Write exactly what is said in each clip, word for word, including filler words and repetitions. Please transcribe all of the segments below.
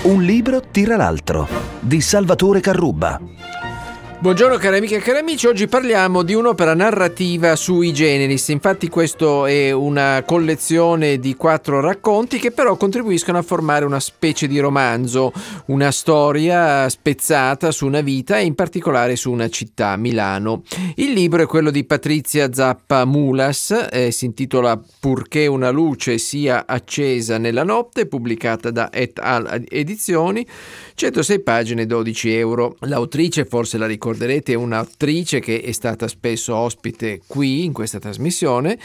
Un libro tira l'altro di Salvatore Carrubba. Buongiorno cari amiche e cari amici, oggi parliamo di un'opera narrativa sui generis. Infatti questo è una collezione di quattro racconti che però contribuiscono a formare una specie di romanzo, una storia spezzata su una vita e in particolare su una città, Milano. Il libro è quello di Patrizia Zappa Mulas, eh, si intitola Purché una luce sia accesa nella notte, pubblicata da Et al Edizioni, centosei pagine, dodici euro. L'autrice, forse la ricorderete, è un'attrice che è stata spesso ospite qui in questa trasmissione,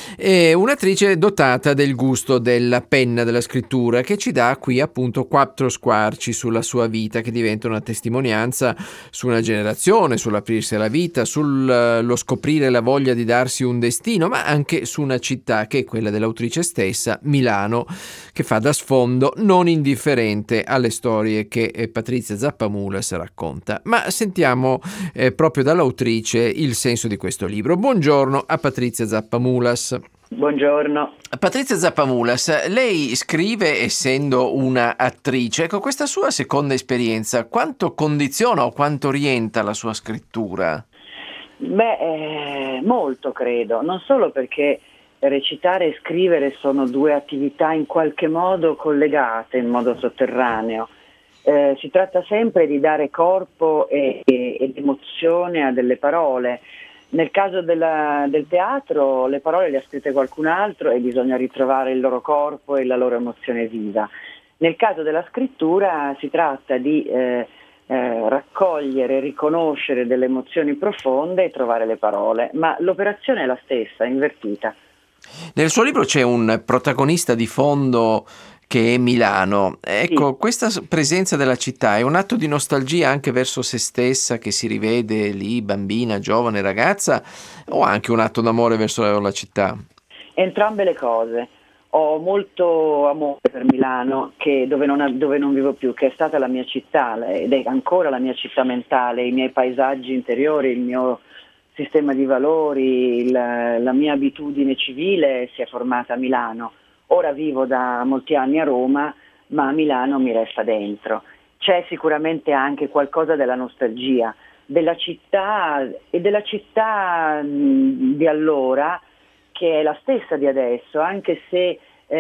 è un'attrice dotata del gusto della penna, della scrittura, che ci dà qui appunto quattro squarci sulla sua vita che diventano una testimonianza su una generazione, sull'aprirsi alla vita, sullo scoprire la voglia di darsi un destino, ma anche su una città che è quella dell'autrice stessa, Milano, che fa da sfondo non indifferente alle storie che Patrizia Zappa Mulas racconta. Ma sentiamo eh, proprio dall'autrice il senso di questo libro. Buongiorno a Patrizia Zappa Mulas. Buongiorno. Patrizia Zappa Mulas, lei scrive essendo una attrice. Ecco, questa sua seconda esperienza quanto condiziona o quanto orienta la sua scrittura? Beh, eh, molto credo, non solo perché recitare e scrivere sono due attività in qualche modo collegate in modo sotterraneo. Eh, si tratta sempre di dare corpo e, e, ed emozione a delle parole. Nel caso della, del teatro le parole le ha scritte qualcun altro e bisogna ritrovare il loro corpo e la loro emozione viva. Nel caso della scrittura si tratta di eh, eh, raccogliere, riconoscere delle emozioni profonde e trovare le parole, ma l'operazione è la stessa, invertita. Nel suo libro c'è un protagonista di fondo che è Milano. Ecco, sì. Questa presenza della città è un atto di nostalgia anche verso se stessa che si rivede lì, bambina, giovane, ragazza, o anche un atto d'amore verso la città? Entrambe le cose. Ho molto amore per Milano, che dove, non, dove non vivo più, che è stata la mia città ed è ancora la mia città mentale, i miei paesaggi interiori, il mio sistema di valori, la, la mia abitudine civile si è formata a Milano. Ora vivo da molti anni a Roma, ma a Milano mi resta dentro. C'è sicuramente anche qualcosa della nostalgia, della città e della città mh, di allora, che è la stessa di adesso, anche se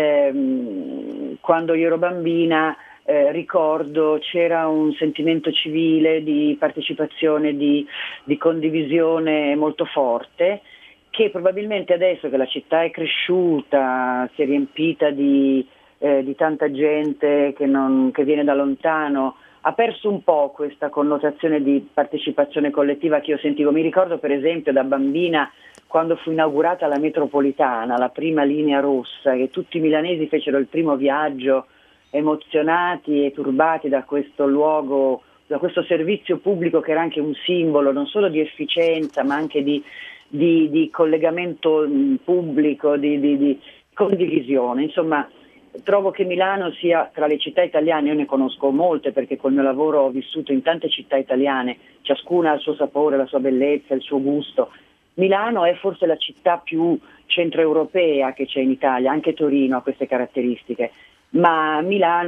ehm, quando io ero bambina eh, ricordo c'era un sentimento civile di partecipazione, di, di condivisione molto forte, che probabilmente adesso che la città è cresciuta, si è riempita di, eh, di tanta gente che, non, che viene da lontano, ha perso un po' questa connotazione di partecipazione collettiva che io sentivo. Mi ricordo per esempio da bambina quando fu inaugurata la metropolitana, la prima linea rossa, che tutti i milanesi fecero il primo viaggio emozionati e turbati da questo luogo, da questo servizio pubblico che era anche un simbolo non solo di efficienza ma anche di Di, di collegamento pubblico, di, di, di condivisione. Insomma, trovo che Milano sia tra le città italiane, io ne conosco molte perché col mio lavoro ho vissuto in tante città italiane, ciascuna ha il suo sapore, la sua bellezza, il suo gusto. Milano è forse la città più centroeuropea che c'è in Italia, anche Torino ha queste caratteristiche, ma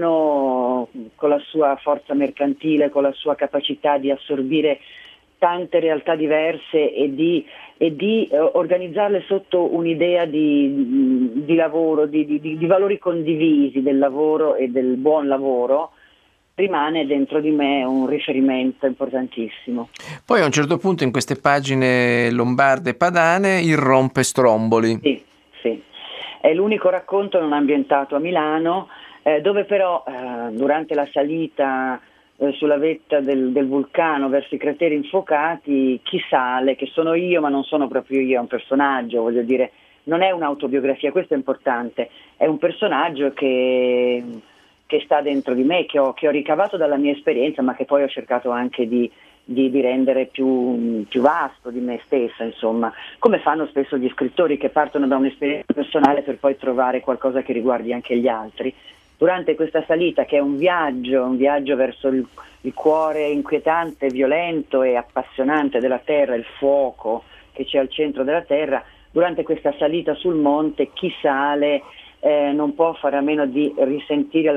Milano con la sua forza mercantile, con la sua capacità di assorbire tante realtà diverse e di, e di eh, organizzarle sotto un'idea di, di lavoro, di, di, di valori condivisi del lavoro e del buon lavoro, rimane dentro di me un riferimento importantissimo. Poi a un certo punto in queste pagine lombarde padane irrompe Stromboli. Sì, sì. È l'unico racconto non ambientato a Milano, eh, dove però eh, durante la salita sulla vetta del, del vulcano verso i crateri infuocati, chi sale, che sono io ma non sono proprio io, è un personaggio, voglio dire, non è un'autobiografia, questo è importante, è un personaggio che, che sta dentro di me, che ho, che ho ricavato dalla mia esperienza ma che poi ho cercato anche di, di, di rendere più, più vasto di me stessa, insomma, come fanno spesso gli scrittori che partono da un'esperienza personale per poi trovare qualcosa che riguardi anche gli altri. Durante questa salita, che è un viaggio, un viaggio verso il, il cuore inquietante, violento e appassionante della terra, il fuoco che c'è al centro della terra, durante questa salita sul monte chi sale eh, non può fare a meno di risentire la,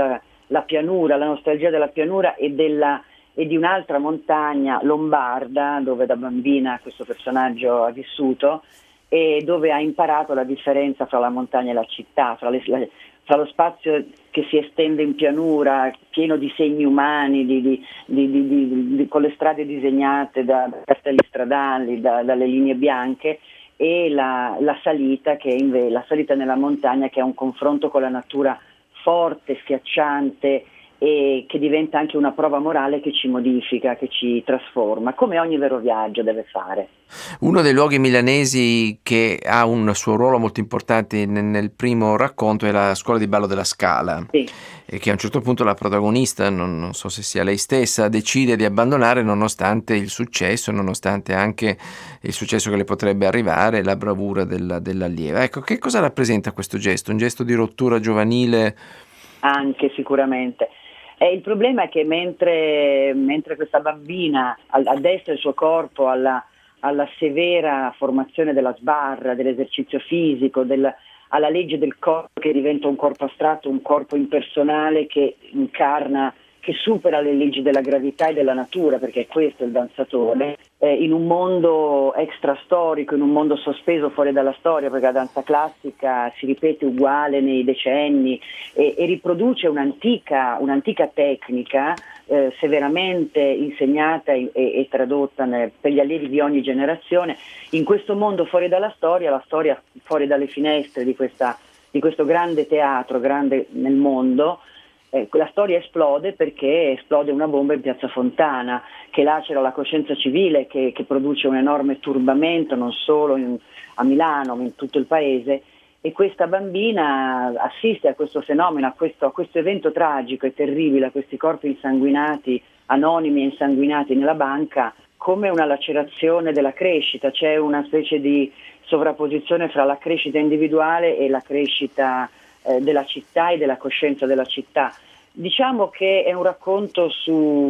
la pianura, la nostalgia della pianura e, della, e di un'altra montagna lombarda dove da bambina questo personaggio ha vissuto e dove ha imparato la differenza fra la montagna e la città, fra, le, la, fra lo spazio che si estende in pianura, pieno di segni umani, di, di, di, di, di, di, con le strade disegnate da, da castelli stradali, da, dalle linee bianche, e la, la salita che invece la salita nella montagna, che è un confronto con la natura forte, schiacciante, e che diventa anche una prova morale che ci modifica, che ci trasforma, come ogni vero viaggio deve fare. Uno dei luoghi milanesi che ha un suo ruolo molto importante nel, nel primo racconto è la scuola di ballo della Scala, sì. E che a un certo punto la protagonista, non, non so se sia lei stessa, decide di abbandonare nonostante il successo, nonostante anche il successo che le potrebbe arrivare, la bravura della, dell'allieva. Ecco, che cosa rappresenta questo gesto? Un gesto di rottura giovanile? Anche sicuramente. Eh, il problema è che mentre, mentre questa bambina addestra il suo corpo alla, alla severa formazione della sbarra, dell'esercizio fisico, del, alla legge del corpo che diventa un corpo astratto, un corpo impersonale che incarna, che supera le leggi della gravità e della natura, perché è questo il danzatore, eh, in un mondo extrastorico, in un mondo sospeso fuori dalla storia, perché la danza classica si ripete uguale nei decenni e, e riproduce un'antica, un'antica tecnica eh, severamente insegnata e, e tradotta nel, per gli allievi di ogni generazione. In questo mondo fuori dalla storia, la storia fuori dalle finestre di, questa, di questo grande teatro, grande nel mondo, Eh, la storia esplode perché esplode una bomba in Piazza Fontana che lacera la coscienza civile, che, che produce un enorme turbamento non solo in, a Milano ma in tutto il paese, e questa bambina assiste a questo fenomeno, a questo, a questo evento tragico e terribile, a questi corpi insanguinati, anonimi e insanguinati nella banca, come una lacerazione della crescita. C'è una specie di sovrapposizione fra la crescita individuale e la crescita della città e della coscienza della città. Diciamo che è un racconto su,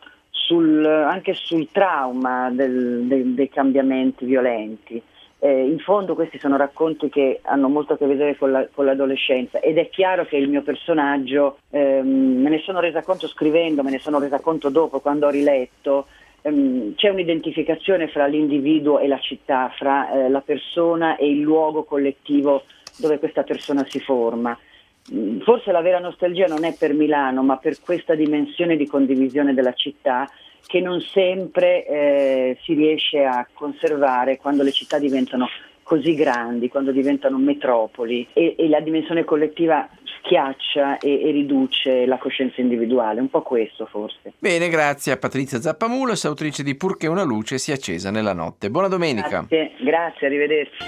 sul, anche sul trauma del, del, dei cambiamenti violenti. Eh, in fondo questi sono racconti che hanno molto a che vedere con, la, con l'adolescenza, ed è chiaro che il mio personaggio, ehm, me ne sono resa conto scrivendo, me ne sono resa conto dopo quando ho riletto, ehm, c'è un'identificazione fra l'individuo e la città, fra eh, la persona e il luogo collettivo dove questa persona si forma. Forse la vera nostalgia non è per Milano, ma per questa dimensione di condivisione della città che non sempre eh, si riesce a conservare quando le città diventano così grandi, quando diventano metropoli, e, e la dimensione collettiva schiaccia e, e riduce la coscienza individuale. Un po' questo forse. Bene, grazie a Patrizia Zappamulos, autrice di Purché una luce sia accesa nella notte. Buona domenica. Grazie, grazie, arrivederci.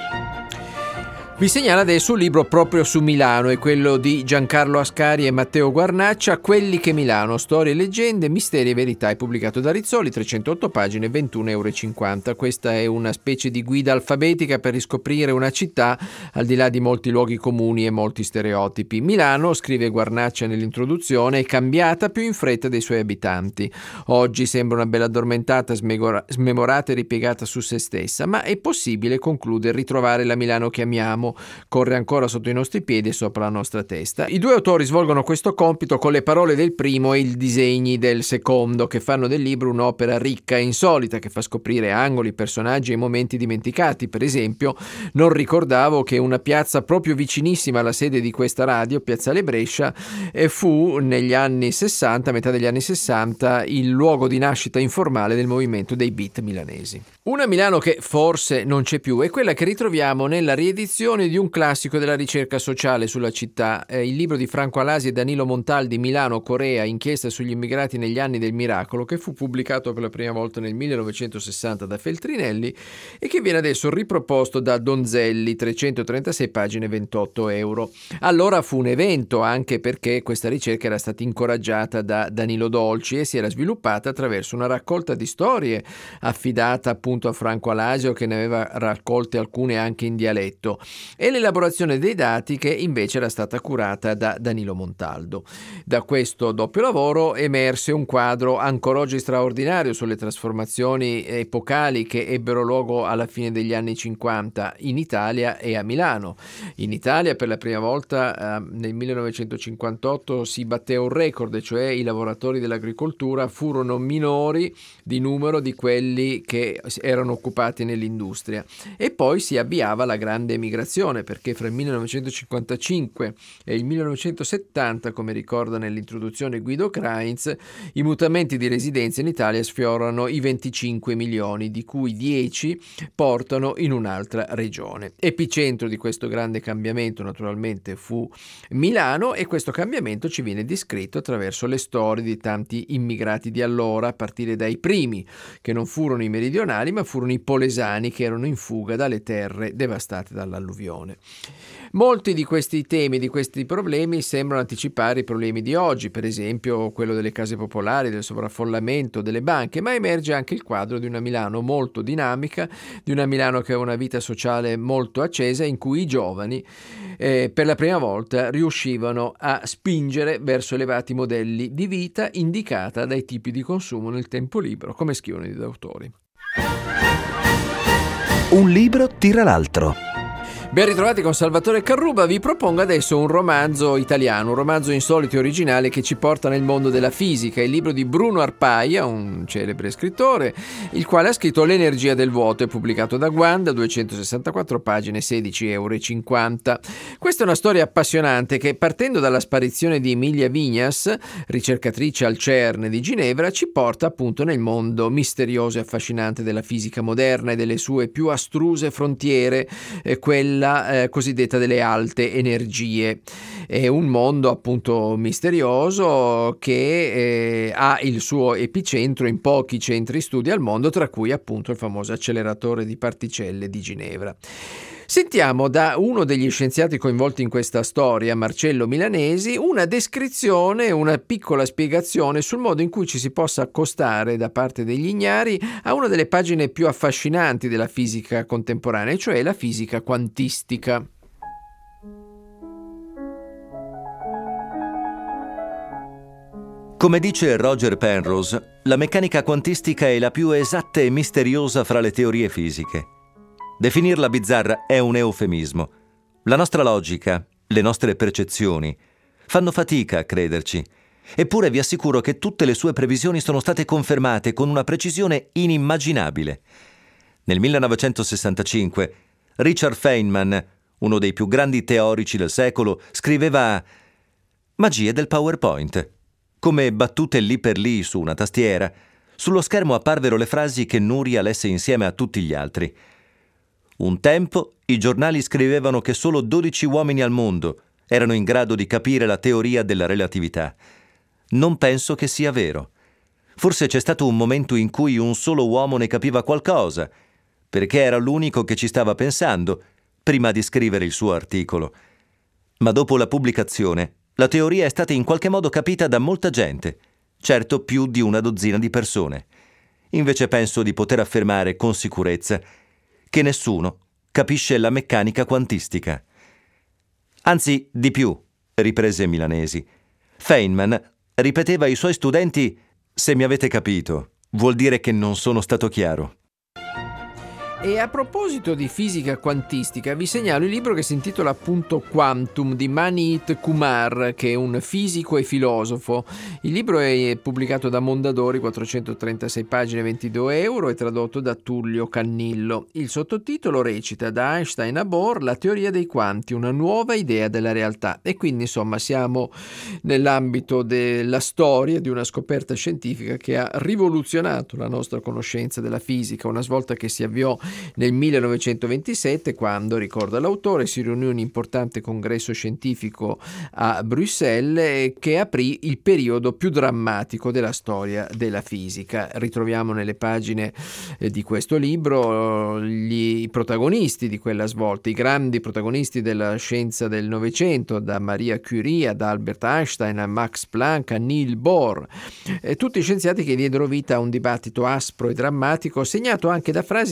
Vi segnalo adesso un libro proprio su Milano, è quello di Giancarlo Ascari e Matteo Guarnaccia, Quelli che Milano, storie, leggende, misteri e verità, è pubblicato da Rizzoli, trecentotto pagine, ventuno virgola cinquanta euro. Questa è una specie di guida alfabetica per riscoprire una città al di là di molti luoghi comuni e molti stereotipi. Milano, scrive Guarnaccia nell'introduzione, è cambiata più in fretta dei suoi abitanti. Oggi sembra una bella addormentata, smegora- smemorata e ripiegata su se stessa, ma è possibile, conclude, ritrovare la Milano che amiamo. Corre ancora sotto i nostri piedi e sopra la nostra testa. I due autori svolgono questo compito con le parole del primo e i disegni del secondo, che fanno del libro un'opera ricca e insolita, che fa scoprire angoli, personaggi e momenti dimenticati. Per esempio, non ricordavo che una piazza proprio vicinissima alla sede di questa radio, Piazzale Brescia, fu negli anni sessanta, metà degli anni sessanta, il luogo di nascita informale del movimento dei beat milanesi. Una Milano che forse non c'è più è quella che ritroviamo nella riedizione di un classico della ricerca sociale sulla città, eh, il libro di Franco Alasi e Danilo Montaldi, Milano, Corea, inchiesta sugli immigrati negli anni del miracolo, che fu pubblicato per la prima volta nel millenovecentosessanta da Feltrinelli e che viene adesso riproposto da Donzelli, trecentotrentasei pagine, ventotto euro. Allora fu un evento, anche perché questa ricerca era stata incoraggiata da Danilo Dolci e si era sviluppata attraverso una raccolta di storie affidata appunto a Franco Alasio, che ne aveva raccolte alcune anche in dialetto. e l'elaborazione dei dati che invece era stata curata da Danilo Montaldo. Da questo doppio lavoro emerse un quadro ancora oggi straordinario sulle trasformazioni epocali che ebbero luogo alla fine degli anni cinquanta in Italia e a Milano. In Italia per la prima volta eh, nel millenovecentocinquantotto si batté un record, cioè i lavoratori dell'agricoltura furono minori di numero di quelli che erano occupati nell'industria, e poi si avviava la grande emigrazione, perché fra il millenovecentocinquantacinque e il millenovecentosettanta, come ricorda nell'introduzione Guido Krainz, i mutamenti di residenza in Italia sfiorano i venticinque milioni, di cui dieci portano in un'altra regione. Epicentro di questo grande cambiamento naturalmente fu Milano, e questo cambiamento ci viene descritto attraverso le storie di tanti immigrati di allora, a partire dai primi, che non furono i meridionali ma furono i polesani, che erano in fuga dalle terre devastate dall'alluvione. Molti di questi temi, di questi problemi sembrano anticipare i problemi di oggi, per esempio quello delle case popolari, del sovraffollamento, delle banche, ma emerge anche il quadro di una Milano molto dinamica, di una Milano che ha una vita sociale molto accesa, in cui i giovani eh, per la prima volta riuscivano a spingere verso elevati modelli di vita indicata dai tipi di consumo nel tempo libero, come scrivono gli autori. Un libro tira l'altro. Ben ritrovati con Salvatore Carruba. Vi propongo adesso un romanzo italiano, un romanzo insolito e originale che ci porta nel mondo della fisica. È il libro di Bruno Arpaia, un celebre scrittore, il quale ha scritto L'energia del vuoto, è pubblicato da Guanda, duecentosessantaquattro pagine, sedici virgola cinquanta euro. Questa è una storia appassionante che, partendo dalla sparizione di Emilia Vignas, ricercatrice al CERN di Ginevra, ci porta appunto nel mondo misterioso e affascinante della fisica moderna e delle sue più astruse frontiere, eh, quella La eh, cosiddetta delle alte energie. È un mondo appunto misterioso che eh, ha il suo epicentro in pochi centri studi al mondo, tra cui appunto il famoso acceleratore di particelle di Ginevra. Sentiamo da uno degli scienziati coinvolti in questa storia, Marcello Milanesi, una descrizione, una piccola spiegazione sul modo in cui ci si possa accostare da parte degli ignari a una delle pagine più affascinanti della fisica contemporanea, cioè la fisica quantistica. Come dice Roger Penrose, la meccanica quantistica è la più esatta e misteriosa fra le teorie fisiche. Definirla bizzarra è un eufemismo. La nostra logica, le nostre percezioni, fanno fatica a crederci. Eppure vi assicuro che tutte le sue previsioni sono state confermate con una precisione inimmaginabile. Nel millenovecentosessantacinque, Richard Feynman, uno dei più grandi teorici del secolo, scriveva «Magie del PowerPoint». Come battute lì per lì su una tastiera, sullo schermo apparvero le frasi che Nuria lesse insieme a tutti gli altri. Un tempo i giornali scrivevano che solo dodici uomini al mondo erano in grado di capire la teoria della relatività. Non penso che sia vero. Forse c'è stato un momento in cui un solo uomo ne capiva qualcosa, perché era l'unico che ci stava pensando prima di scrivere il suo articolo. Ma dopo la pubblicazione, la teoria è stata in qualche modo capita da molta gente, certo più di una dozzina di persone. Invece penso di poter affermare con sicurezza che nessuno capisce la meccanica quantistica. Anzi, di più, riprese Milanesi. Feynman ripeteva ai suoi studenti: «Se mi avete capito, vuol dire che non sono stato chiaro». E a proposito di fisica quantistica, vi segnalo il libro che si intitola appunto Quantum di Maniit Kumar, che è un fisico e filosofo. Il libro è pubblicato da Mondadori, quattrocentotrentasei pagine, ventidue euro, e tradotto da Tullio Cannillo. Il sottotitolo recita: Da Einstein a Bohr, la teoria dei quanti, una nuova idea della realtà. E quindi insomma siamo nell'ambito della storia di una scoperta scientifica che ha rivoluzionato la nostra conoscenza della fisica, una svolta che si avviò nel millenovecentoventisette, quando, ricorda l'autore, si riunì un importante congresso scientifico a Bruxelles che aprì il periodo più drammatico della storia della fisica. Ritroviamo nelle pagine di questo libro gli, i protagonisti di quella svolta, i grandi protagonisti della scienza del Novecento, da Maria Curie ad Albert Einstein a Max Planck a Niels Bohr, eh, tutti scienziati che diedero vita a un dibattito aspro e drammatico, segnato anche da frasi che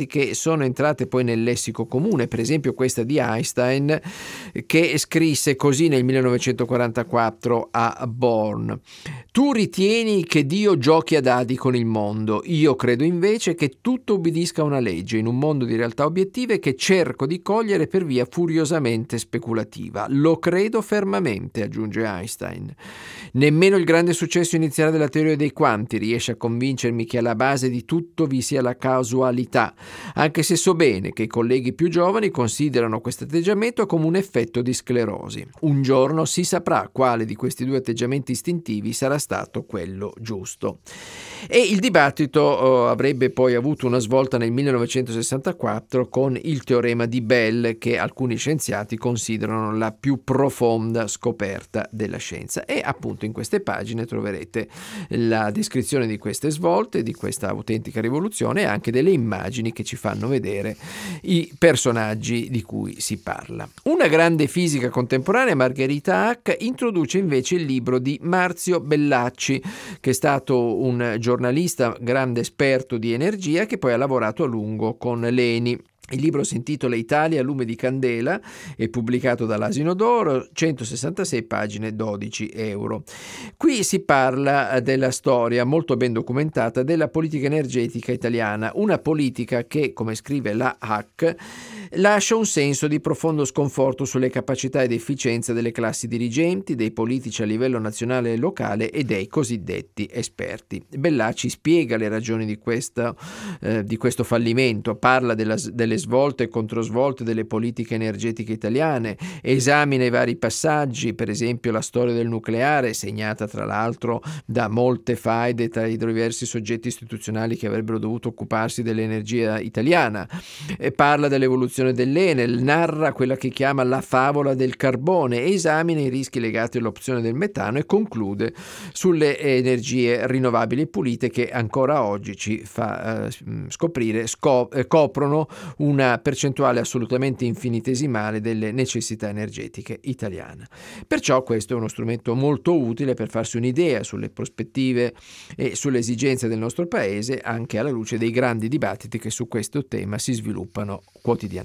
sono entrate poi nel lessico comune, per esempio questa di Einstein, che scrisse così nel millenovecentoquarantaquattro a Bonn: tu ritieni che Dio giochi a dadi con il mondo, io credo invece che tutto ubbidisca a una legge in un mondo di realtà obiettive che cerco di cogliere per via furiosamente speculativa. Lo credo fermamente, aggiunge Einstein. Nemmeno il grande successo iniziale della teoria dei quanti riesce a convincermi che alla base di tutto vi sia la casualità, anche se so bene che i colleghi più giovani considerano questo atteggiamento come un effetto di sclerosi. Un giorno si saprà quale di questi due atteggiamenti istintivi sarà stato quello giusto. E il dibattito uh, avrebbe poi avuto una svolta nel millenovecentosessantaquattro con il teorema di Bell, che alcuni scienziati considerano la più profonda scoperta della scienza. E appunto in queste pagine troverete la descrizione di queste svolte, di questa autentica rivoluzione e anche delle immagini che ci fanno vedere i personaggi di cui si parla. Una grande fisica contemporanea, Margherita Hack, introduce invece il libro di Marzio Bellacci, che è stato un giornalista grande esperto di energia che poi ha lavorato a lungo con l'Eni. Il libro si intitola Italia a lume di candela, è pubblicato dall'Asino d'Oro, centosessantasei pagine, dodici euro. Qui si parla della storia molto ben documentata della politica energetica italiana, una politica che, come scrive la Hack, lascia un senso di profondo sconforto sulle capacità ed efficienza delle classi dirigenti, dei politici a livello nazionale e locale e dei cosiddetti esperti. Bellacci spiega le ragioni di, questa, eh, di questo fallimento, parla della, delle svolte e controsvolte delle politiche energetiche italiane, esamina i vari passaggi, per esempio la storia del nucleare, segnata tra l'altro da molte faide tra i diversi soggetti istituzionali che avrebbero dovuto occuparsi dell'energia italiana, e parla dell'evoluzione dell'Enel, narra quella che chiama la favola del carbone, esamina i rischi legati all'opzione del metano e conclude sulle energie rinnovabili e pulite che ancora oggi ci fa eh, scoprire scop- eh, coprono una percentuale assolutamente infinitesimale delle necessità energetiche italiane. Perciò questo è uno strumento molto utile per farsi un'idea sulle prospettive e sulle esigenze del nostro paese, anche alla luce dei grandi dibattiti che su questo tema si sviluppano quotidianamente.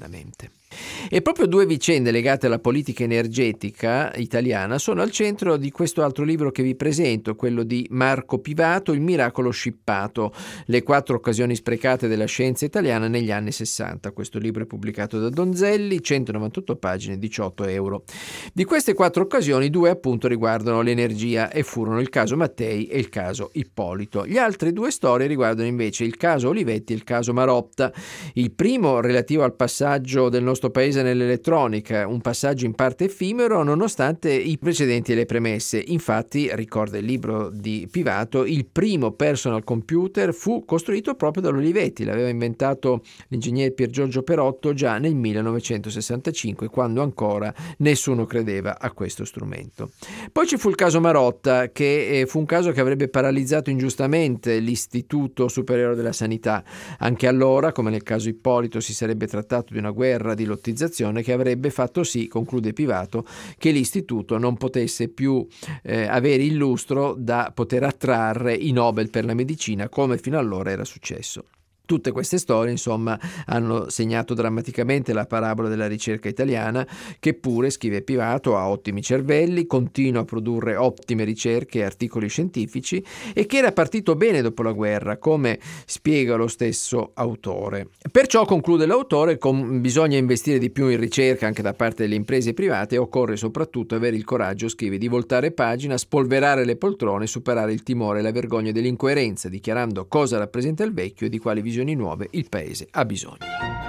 E proprio due vicende legate alla politica energetica italiana sono al centro di questo altro libro che vi presento, quello di Marco Pivato, Il miracolo scippato, le quattro occasioni sprecate della scienza italiana negli anni sessanta. Questo libro è pubblicato da Donzelli, centonovantotto pagine, diciotto euro. Di queste quattro occasioni, due appunto riguardano l'energia e furono il caso Mattei e il caso Ippolito. Gli altre due storie riguardano invece il caso Olivetti e il caso Marotta. Il primo relativo al passaggio del nostro paese nell'elettronica, un passaggio in parte effimero nonostante i precedenti e le premesse. Infatti, ricorda il libro di Pivato, il primo personal computer fu costruito proprio dall'Olivetti, l'aveva inventato l'ingegner Pier Giorgio Perotto già nel millenovecentosessantacinque, quando ancora nessuno credeva a questo strumento. Poi ci fu il caso Marotta, che fu un caso che avrebbe paralizzato ingiustamente l'Istituto Superiore della Sanità. Anche allora, come nel caso Ippolito, si sarebbe trattato di una guerra di lottizzazione che avrebbe fatto sì, conclude Pivato, che l'istituto non potesse più eh, avere il lustro da poter attrarre i Nobel per la medicina come fino allora era successo. Tutte queste storie, insomma, hanno segnato drammaticamente la parabola della ricerca italiana, che pure, scrive Pivato, ha ottimi cervelli, continua a produrre ottime ricerche e articoli scientifici e che era partito bene dopo la guerra, come spiega lo stesso autore. Perciò, conclude l'autore, con, bisogna investire di più in ricerca anche da parte delle imprese private e occorre soprattutto avere il coraggio, scrive, di voltare pagina, spolverare le poltrone, superare il timore e la vergogna dell'incoerenza, dichiarando cosa rappresenta il vecchio e di quali visioni nuove il paese ha bisogno.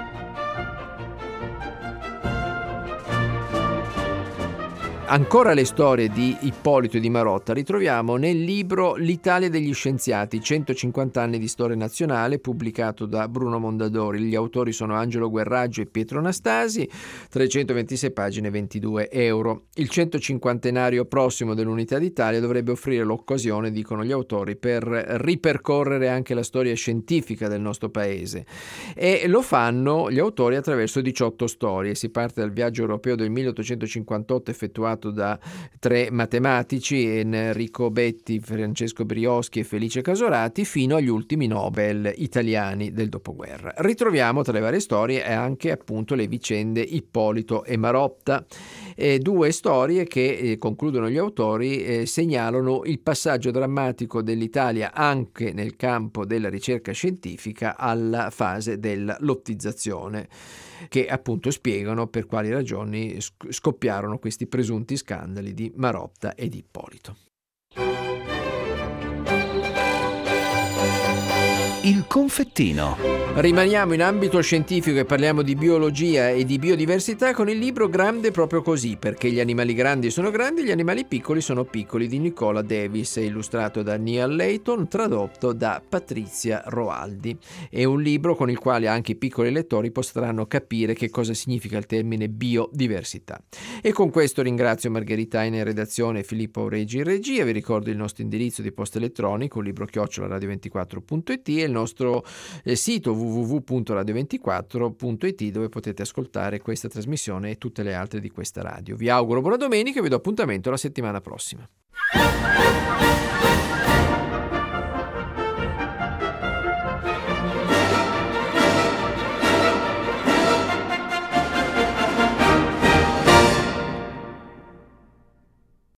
Ancora le storie di Ippolito e di Marotta ritroviamo nel libro L'Italia degli scienziati, centocinquanta anni di storia nazionale, pubblicato da Bruno Mondadori. Gli autori sono Angelo Guerraggio e Pietro Anastasi, trecentoventisei pagine, ventidue euro. Il centocinquantenario prossimo dell'Unità d'Italia dovrebbe offrire l'occasione, dicono gli autori, per ripercorrere anche la storia scientifica del nostro paese. E lo fanno gli autori attraverso diciotto storie. Si parte dal viaggio europeo del milleottocentocinquantotto effettuato formato da tre matematici, Enrico Betti, Francesco Brioschi e Felice Casorati, fino agli ultimi Nobel italiani del dopoguerra. Ritroviamo tra le varie storie anche appunto le vicende Ippolito e Marotta, eh, due storie che, eh, concludono gli autori, eh, segnalano il passaggio drammatico dell'Italia anche nel campo della ricerca scientifica alla fase della lottizzazione, che appunto spiegano per quali ragioni scoppiarono questi presunti scandali di Marotta e di Ippolito. Il confettino. Rimaniamo in ambito scientifico e parliamo di biologia e di biodiversità con il libro Grande proprio così, perché gli animali grandi sono grandi e gli animali piccoli sono piccoli, di Nicola Davis, illustrato da Neal Layton, tradotto da Patrizia Roaldi. È un libro con il quale anche i piccoli lettori potranno capire che cosa significa il termine biodiversità. E con questo ringrazio Margherita Aina in redazione e Filippo Auregi in regia. Vi ricordo il nostro indirizzo di posta elettronico, libro chiocciola radio ventiquattro punto it, e il nostro eh, sito w w w punto radio ventiquattro punto it, dove potete ascoltare questa trasmissione e tutte le altre di questa radio. Vi auguro buona domenica e vi do appuntamento la settimana prossima.